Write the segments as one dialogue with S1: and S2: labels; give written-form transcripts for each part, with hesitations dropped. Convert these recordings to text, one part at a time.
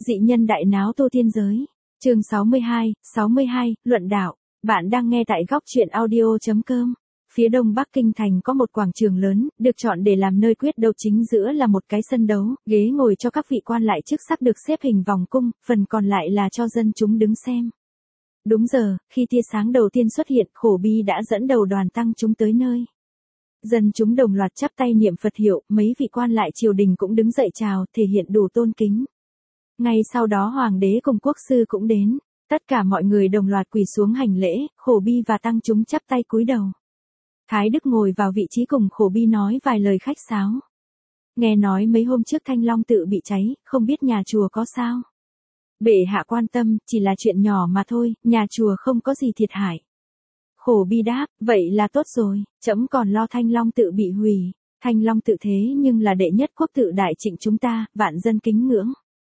S1: Dị nhân đại náo tu tiên giới. Chương 62, luận đạo. Bạn đang nghe tại góc truyện audio.com. Phía đông Bắc Kinh thành có một quảng trường lớn, được chọn để làm nơi quyết đấu, chính giữa là một cái sân đấu, ghế ngồi cho các vị quan lại chức sắc được xếp hình vòng cung, phần còn lại là cho dân chúng đứng xem. Đúng giờ, khi tia sáng đầu tiên xuất hiện, Khổ Bi đã dẫn đầu đoàn tăng chúng tới nơi. Dân chúng đồng loạt chắp tay niệm Phật hiệu, mấy vị quan lại triều đình cũng đứng dậy chào, thể hiện đủ tôn kính. Ngay sau đó hoàng đế cùng quốc sư cũng đến, tất cả mọi người đồng loạt quỳ xuống hành lễ, Khổ Bi và tăng chúng chắp tay cúi đầu. Thái Đức ngồi vào vị trí cùng Khổ Bi nói vài lời khách sáo. Nghe nói mấy hôm trước Thanh Long tự bị cháy, không biết nhà chùa có sao? Bệ hạ quan tâm, chỉ là chuyện nhỏ mà thôi, nhà chùa không có gì thiệt hại. Khổ Bi đáp, vậy là tốt rồi, trẫm còn lo Thanh Long tự bị hủy. Thanh Long tự thế nhưng là đệ nhất quốc tự đại Trịnh chúng ta, vạn dân kính ngưỡng.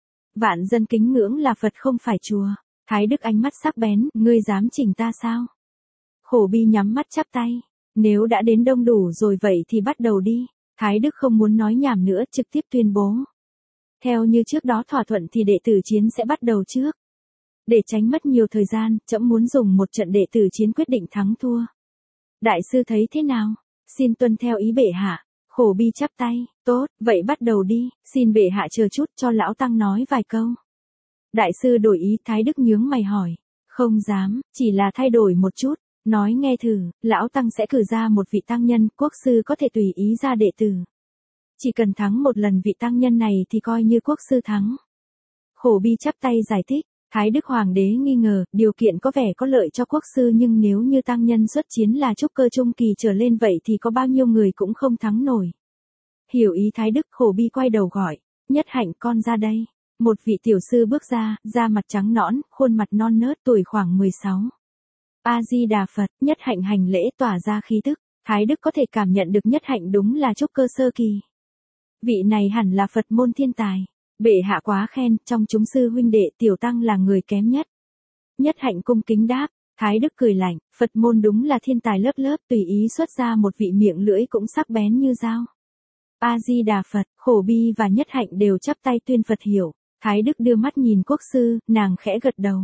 S1: Vạn dân kính ngưỡng là Phật không phải chùa. Thái Đức ánh mắt sắc bén, ngươi dám chỉnh ta sao? Khổ Bi nhắm mắt chắp tay. Nếu đã đến đông đủ rồi vậy thì bắt đầu đi. Thái Đức không muốn nói nhảm nữa, trực tiếp tuyên bố. Theo như trước đó thỏa thuận thì đệ tử chiến sẽ bắt đầu trước. Để tránh mất nhiều thời gian, trẫm muốn dùng một trận đệ tử chiến quyết định thắng thua. Đại sư thấy thế nào? Xin tuân theo ý bệ hạ. Khổ Bi chắp tay, tốt, vậy bắt đầu đi, xin bệ hạ chờ chút cho lão tăng nói vài câu. Đại sư đổi ý, Thái Đức nhướng mày hỏi. Không dám, chỉ là thay đổi một chút. Nói nghe thử, lão tăng sẽ cử ra một vị tăng nhân, quốc sư có thể tùy ý ra đệ tử. Chỉ cần thắng một lần vị tăng nhân này thì coi như quốc sư thắng. Khổ Bi chắp tay giải thích. Thái Đức hoàng đế nghi ngờ, điều kiện có vẻ có lợi cho quốc sư, nhưng nếu như tăng nhân xuất chiến là trúc cơ trung kỳ trở lên vậy thì có bao nhiêu người cũng không thắng nổi. Hiểu ý Thái Đức, Khổ Bi quay đầu gọi, Nhất Hạnh con ra đây. Một vị tiểu sư bước ra, da mặt trắng nõn, khuôn mặt non nớt, tuổi khoảng 16. A-di-đà Phật, Nhất Hạnh hành lễ tỏa ra khí tức. Thái Đức có thể cảm nhận được Nhất Hạnh đúng là trúc cơ sơ kỳ. Vị này hẳn là Phật môn thiên tài. Bệ hạ quá khen, trong chúng sư huynh đệ tiểu tăng là người kém nhất. Nhất Hạnh cung kính đáp. Thái Đức cười lạnh, Phật môn đúng là thiên tài lớp lớp, tùy ý xuất ra một vị miệng lưỡi cũng sắc bén như dao. A-di-đà Phật, Khổ Bi và Nhất Hạnh đều chắp tay tuyên Phật hiểu. Thái Đức đưa mắt nhìn quốc sư, nàng khẽ gật đầu.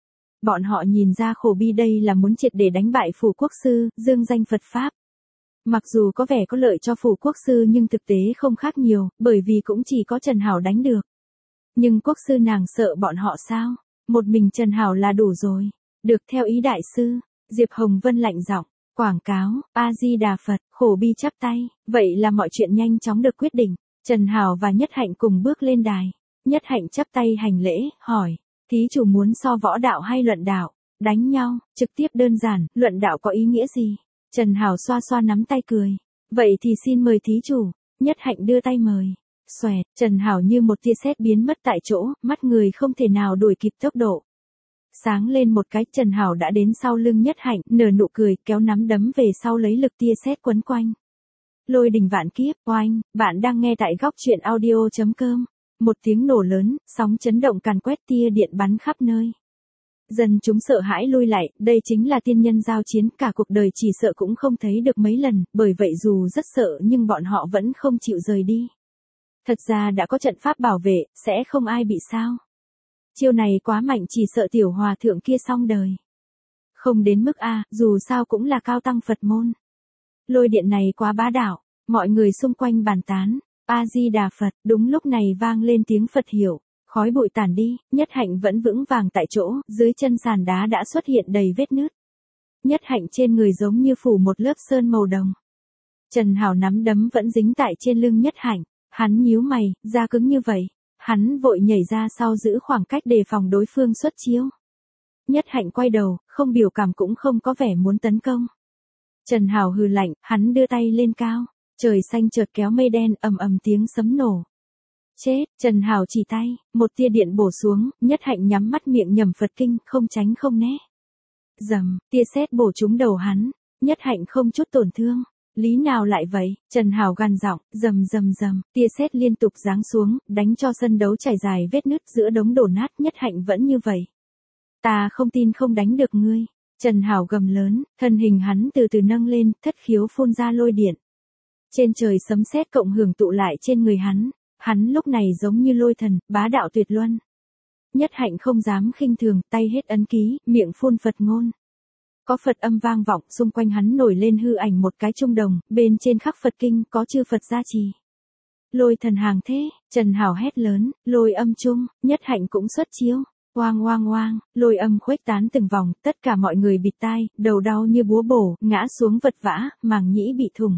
S1: Bọn họ nhìn ra Khổ Bi đây là muốn triệt để đánh bại phủ quốc sư, dương danh Phật Pháp. Mặc dù có vẻ có lợi cho phủ quốc sư nhưng thực tế không khác nhiều, bởi vì cũng chỉ có Trần Hảo đánh được. Nhưng quốc sư nàng sợ bọn họ sao? Một mình Trần Hảo là đủ rồi. Được theo ý đại sư. Diệp Hồng Vân lạnh giọng, quảng cáo, A-di-đà Phật, Khổ Bi chắp tay. Vậy là mọi chuyện nhanh chóng được quyết định. Trần Hảo và Nhất Hạnh cùng bước lên đài. Nhất Hạnh chắp tay hành lễ, hỏi. Thí chủ muốn so võ đạo hay luận đạo? Đánh nhau, trực tiếp đơn giản, luận đạo có ý nghĩa gì? Trần Hảo xoa xoa nắm tay cười. Vậy thì xin mời thí chủ. Nhất Hạnh đưa tay mời. Xoẹt, Trần Hảo như một tia sét biến mất tại chỗ, mắt người không thể nào đuổi kịp tốc độ. Sáng lên một cái, Trần Hảo đã đến sau lưng Nhất Hạnh, nở nụ cười, kéo nắm đấm về sau lấy lực tia sét quấn quanh. Lôi đình vạn kiếp, oanh, bạn đang nghe tại góc truyện audio.com. Một tiếng nổ lớn, sóng chấn động càn quét, tia điện bắn khắp nơi. Dân chúng sợ hãi lui lại, đây chính là tiên nhân giao chiến, cả cuộc đời chỉ sợ cũng không thấy được mấy lần, bởi vậy dù rất sợ nhưng bọn họ vẫn không chịu rời đi. Thật ra đã có trận pháp bảo vệ, sẽ không ai bị sao. Chiêu này quá mạnh, chỉ sợ tiểu hòa thượng kia xong đời. Không đến mức A, dù sao cũng là cao tăng Phật môn. Lôi điện này quá bá đạo, mọi người xung quanh bàn tán. A-di-đà Phật, đúng lúc này vang lên tiếng Phật hiệu, khói bụi tản đi, Nhất Hạnh vẫn vững vàng tại chỗ, dưới chân sàn đá đã xuất hiện đầy vết nứt. Nhất Hạnh trên người giống như phủ một lớp sơn màu đồng. Trần Hảo nắm đấm vẫn dính tại trên lưng Nhất Hạnh, hắn nhíu mày, da cứng như vậy, hắn vội nhảy ra sau giữ khoảng cách đề phòng đối phương xuất chiêu. Nhất Hạnh quay đầu, không biểu cảm cũng không có vẻ muốn tấn công. Trần Hảo hừ lạnh, hắn đưa tay lên cao. Trời xanh chợt kéo mây đen, ầm ầm tiếng sấm nổ. Chết, Trần Hảo chỉ tay, một tia điện bổ xuống, Nhất Hạnh nhắm mắt miệng nhẩm Phật kinh, không tránh không né. Rầm, tia sét bổ trúng đầu hắn, Nhất Hạnh không chút tổn thương. Lý nào lại vậy? Trần Hảo gằn giọng, rầm rầm rầm, tia sét liên tục giáng xuống, đánh cho sân đấu trải dài vết nứt giữa đống đổ nát, Nhất Hạnh vẫn như vậy. Ta không tin không đánh được ngươi. Trần Hảo gầm lớn, thân hình hắn từ từ nâng lên, thất khiếu phun ra lôi điện. Trên trời sấm sét cộng hưởng tụ lại trên người hắn lúc này giống như lôi thần, bá đạo tuyệt luân. Nhất Hạnh không dám khinh thường, tay hết ấn ký, miệng phun Phật ngôn. Có Phật âm vang vọng, xung quanh hắn nổi lên hư ảnh một cái trung đồng, bên trên khắc Phật kinh, có chư Phật gia trì. Lôi thần hàng thế, Trần Hảo hét lớn, lôi âm chung, Nhất Hạnh cũng xuất chiếu. Oang oang oang, lôi âm khuếch tán từng vòng, tất cả mọi người bịt tai, đầu đau như búa bổ, ngã xuống vật vã, màng nhĩ bị thủng.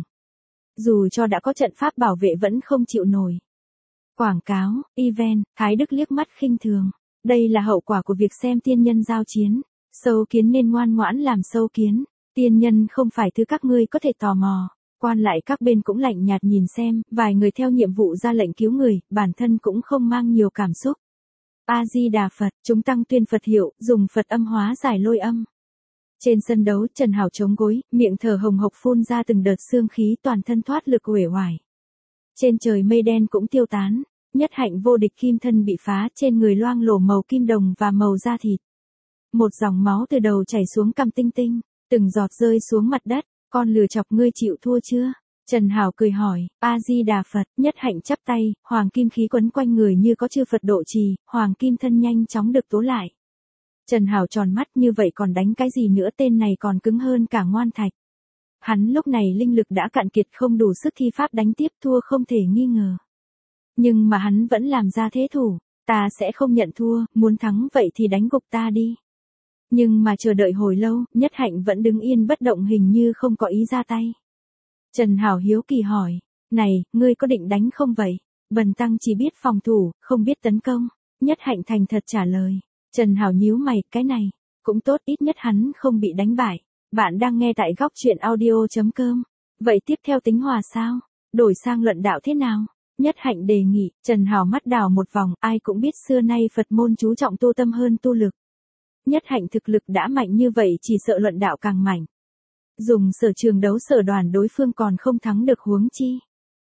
S1: Dù cho đã có trận pháp bảo vệ vẫn không chịu nổi. Quảng cáo, event, Thái Đức liếc mắt khinh thường. Đây là hậu quả của việc xem tiên nhân giao chiến. Sâu kiến nên ngoan ngoãn làm sâu kiến. Tiên nhân không phải thứ các ngươi có thể tò mò. Quan lại các bên cũng lạnh nhạt nhìn xem, vài người theo nhiệm vụ ra lệnh cứu người, bản thân cũng không mang nhiều cảm xúc. A-di-đà Phật, chúng tăng tuyên Phật hiệu, dùng Phật âm hóa giải lôi âm. Trên sân đấu, Trần Hảo chống gối, miệng thở hồng hộc phun ra từng đợt xương khí, toàn thân thoát lực uể oải. Trên trời mây đen cũng tiêu tán, Nhất Hạnh vô địch kim thân bị phá, trên người loang lổ màu kim đồng và màu da thịt. Một dòng máu từ đầu chảy xuống cằm tinh tinh, từng giọt rơi xuống mặt đất. Con lừa chọc ngươi chịu thua chưa? Trần Hảo cười hỏi, A-di-đà Phật, Nhất Hạnh chắp tay, hoàng kim khí quấn quanh người như có chư Phật độ trì, hoàng kim thân nhanh chóng được tố lại. Trần Hảo tròn mắt, như vậy còn đánh cái gì nữa, tên này còn cứng hơn cả ngoan thạch. Hắn lúc này linh lực đã cạn kiệt, không đủ sức thi pháp đánh tiếp, thua không thể nghi ngờ. Nhưng mà hắn vẫn làm ra thế thủ, ta sẽ không nhận thua, muốn thắng vậy thì đánh gục ta đi. Nhưng mà chờ đợi hồi lâu, Nhất Hạnh vẫn đứng yên bất động, hình như không có ý ra tay. Trần Hảo hiếu kỳ hỏi, này, ngươi có định đánh không vậy? Bần tăng chỉ biết phòng thủ, không biết tấn công. Nhất Hạnh thành thật trả lời. Trần Hảo nhíu mày, cái này, cũng tốt, ít nhất hắn không bị đánh bại. Bạn đang nghe tại góc truyện audio.com. Vậy tiếp theo tính hòa sao? Đổi sang luận đạo thế nào? Nhất Hạnh đề nghị. Trần Hảo mắt đảo một vòng, ai cũng biết xưa nay Phật môn chú trọng tu tâm hơn tu lực. Nhất Hạnh thực lực đã mạnh như vậy, chỉ sợ luận đạo càng mạnh. Dùng sở trường đấu sở đoàn đối phương còn không thắng được huống chi.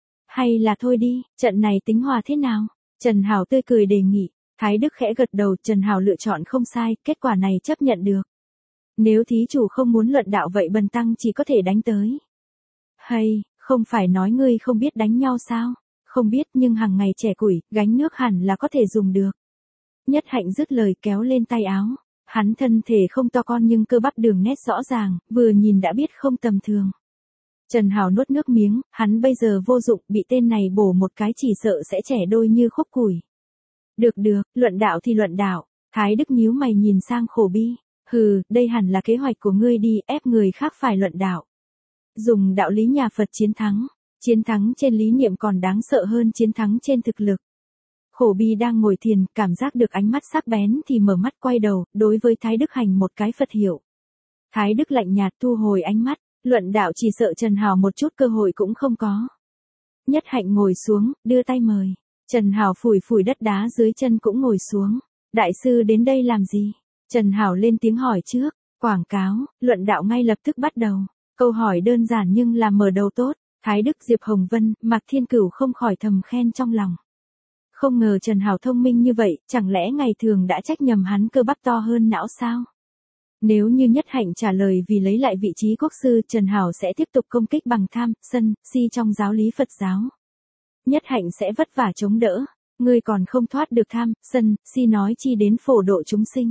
S1: Hay là thôi đi, trận này tính hòa thế nào? Trần Hảo tươi cười đề nghị. Thái Đức khẽ gật đầu, Trần Hảo lựa chọn không sai, kết quả này chấp nhận được. Nếu thí chủ không muốn luận đạo vậy bần tăng chỉ có thể đánh tới. Hay, không phải nói ngươi không biết đánh nhau sao? Không biết, nhưng hàng ngày trẻ củi, gánh nước hẳn là có thể dùng được. Nhất Hạnh dứt lời kéo lên tay áo. Hắn thân thể không to con nhưng cơ bắp đường nét rõ ràng, vừa nhìn đã biết không tầm thường. Trần Hảo nuốt nước miếng, hắn bây giờ vô dụng, bị tên này bổ một cái chỉ sợ sẽ trẻ đôi như khúc củi. Được được, luận đạo thì luận đạo. Thái Đức nhíu mày nhìn sang Khổ Bi. Hừ, đây hẳn là kế hoạch của ngươi đi, ép người khác phải luận đạo. Dùng đạo lý nhà Phật chiến thắng. Chiến thắng trên lý niệm còn đáng sợ hơn chiến thắng trên thực lực. Khổ Bi đang ngồi thiền, cảm giác được ánh mắt sắc bén thì mở mắt quay đầu, đối với Thái Đức hành một cái Phật hiệu. Thái Đức lạnh nhạt thu hồi ánh mắt, luận đạo chỉ sợ Trần Hảo một chút cơ hội cũng không có. Nhất Hạnh ngồi xuống, đưa tay mời. Trần Hảo phủi phủi đất đá dưới chân cũng ngồi xuống. Đại sư đến đây làm gì? Trần Hảo lên tiếng hỏi trước. Quảng cáo, luận đạo ngay lập tức bắt đầu. Câu hỏi đơn giản nhưng là mở đầu tốt. Thái Đức, Diệp Hồng Vân, Mạc Thiên Cửu không khỏi thầm khen trong lòng. Không ngờ Trần Hảo thông minh như vậy, chẳng lẽ ngày thường đã trách nhầm hắn cơ bắp to hơn não sao? Nếu như Nhất Hạnh trả lời vì lấy lại vị trí quốc sư, Trần Hảo sẽ tiếp tục công kích bằng tham, sân, si trong giáo lý Phật giáo. Nhất Hạnh sẽ vất vả chống đỡ, ngươi còn không thoát được tham, sân, si nói chi đến phổ độ chúng sinh.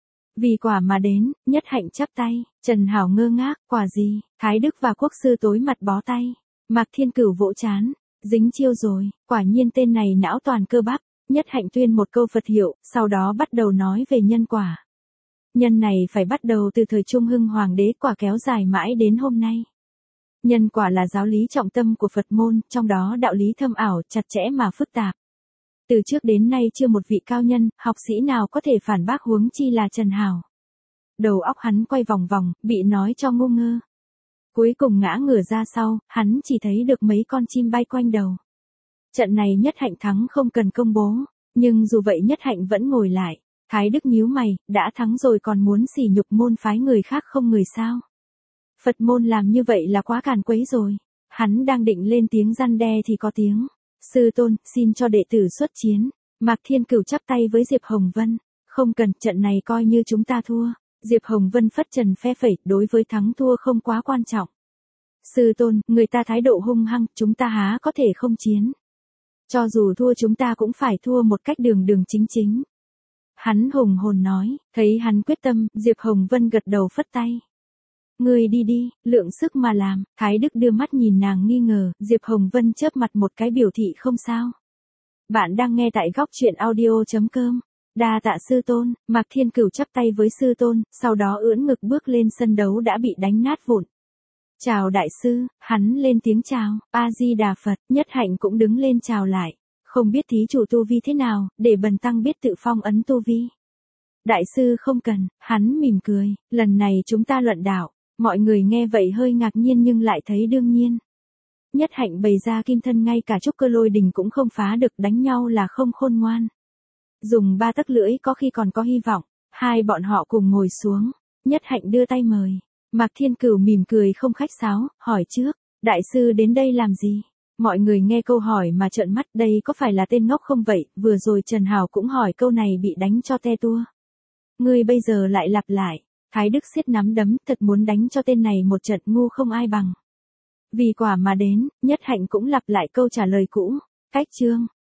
S1: Vì quả mà đến, Nhất Hạnh chắp tay, Trần Hảo ngơ ngác, quả gì? Thái Đức và quốc sư tối mặt bó tay. Mạc Thiên Cửu vỗ chán, dính chiêu rồi, quả nhiên tên này não toàn cơ bắp. Nhất Hạnh tuyên một câu Phật hiệu, sau đó bắt đầu nói về nhân quả. Nhân này phải bắt đầu từ thời Trung Hưng Hoàng đế, quả kéo dài mãi đến hôm nay. Nhân quả là giáo lý trọng tâm của Phật môn, trong đó đạo lý thâm ảo, chặt chẽ mà phức tạp. Từ trước đến nay chưa một vị cao nhân, học sĩ nào có thể phản bác, huống chi là Trần Hảo. Đầu óc hắn quay vòng vòng, bị nói cho ngu ngơ. Cuối cùng ngã ngửa ra sau, hắn chỉ thấy được mấy con chim bay quanh đầu. Trận này Nhất Hạnh thắng không cần công bố, nhưng dù vậy Nhất Hạnh vẫn ngồi lại. Thái Đức nhíu mày, đã thắng rồi còn muốn sỉ nhục môn phái người khác không người sao? Phật môn làm như vậy là quá càn quấy rồi. Hắn đang định lên tiếng răn đe thì có tiếng. Sư tôn, xin cho đệ tử xuất chiến. Mạc Thiên Cửu chắp tay với Diệp Hồng Vân. Không cần, trận này coi như chúng ta thua. Diệp Hồng Vân phất trần phe phẩy, đối với thắng thua không quá quan trọng. Sư tôn, người ta thái độ hung hăng, chúng ta há có thể không chiến. Cho dù thua chúng ta cũng phải thua một cách đường đường chính chính. Hắn hùng hồn nói, thấy hắn quyết tâm, Diệp Hồng Vân gật đầu phất tay. Ngươi đi đi, lượng sức mà làm, Thái Đức đưa mắt nhìn nàng nghi ngờ, Diệp Hồng Vân chớp mặt một cái biểu thị không sao. Bạn đang nghe tại góc truyện audio.com. Đa tạ sư tôn, Mạc Thiên Cửu chắp tay với sư tôn, sau đó ưỡn ngực bước lên sân đấu đã bị đánh nát vụn. Chào đại sư, hắn lên tiếng chào, A-di-đà Phật, Nhất Hạnh cũng đứng lên chào lại. Không biết thí chủ tu vi thế nào, để bần tăng biết tự phong ấn tu vi. Đại sư không cần, hắn mỉm cười, lần này chúng ta luận đạo. Mọi người nghe vậy hơi ngạc nhiên nhưng lại thấy đương nhiên. Nhất Hạnh bày ra kim thân ngay cả trúc cơ lôi đình cũng không phá được, đánh nhau là không khôn ngoan. Dùng 3 tấc lưỡi có khi còn có hy vọng. Hai bọn họ cùng ngồi xuống. Nhất Hạnh đưa tay mời. Mạc Thiên Cửu mỉm cười không khách sáo, hỏi trước. Đại sư đến đây làm gì? Mọi người nghe câu hỏi mà trợn mắt, đây có phải là tên ngốc không vậy? Vừa rồi Trần Hào cũng hỏi câu này bị đánh cho te tua. Ngươi bây giờ lại lặp lại. Thái Đức siết nắm đấm, thật muốn đánh cho tên này một trận, ngu không ai bằng. Vì quả mà đến, Nhất Hạnh cũng lặp lại câu trả lời cũ. Cách chương.